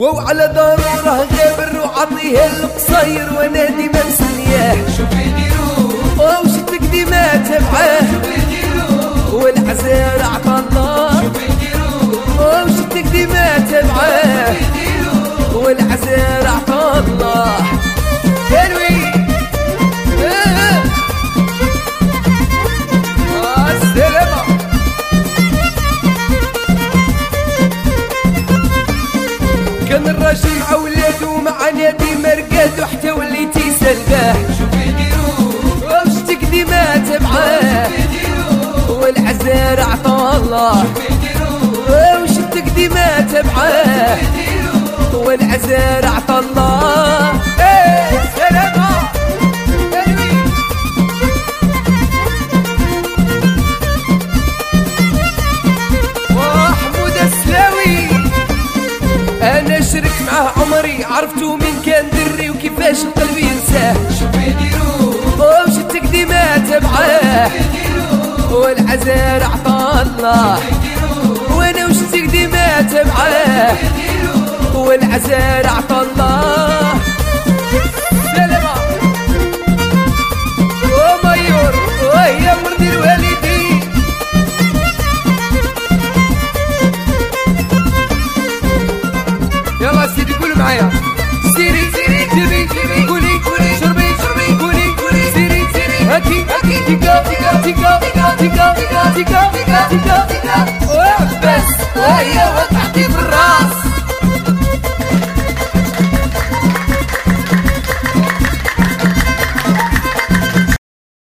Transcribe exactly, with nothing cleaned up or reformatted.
وعلى ضروره غابر وعطيه القصير وانا ديما مستنياه. شوف يديرو وش التقديمات معاه شوف يديرو والعزير عطا الله. شوف يديرو وش التقديمات معاه والعزير عطا الله. حلوي السلامة كان الراجل مع ولادو مع نادي مرقاد وحتى وليتي سلقاه. شوف يديرو وش تقديمات معاه والعزير عطا الله. وش التقديمات معاه والعزير عطا الله. ايه سلامة وحمود السلاوي انا شرك معاه عمري عرفتو من كان دري وكيفاش القلب ينساه. شوف يديرو وش التقديمات معاه والعزير عطا الله. وانا وش التقديمات معاه والعزير عطا الله. سلامة وميور ويا مرضي الوالدين يلا سيدي قولوا معايا. سيري سيري جيبي جيبي قولي قولي شربي شربي قولي قولي سيري سيري هاتي هاتي تيكا تيكا تيكا تيكا تيكا تيكا تيكا تيكا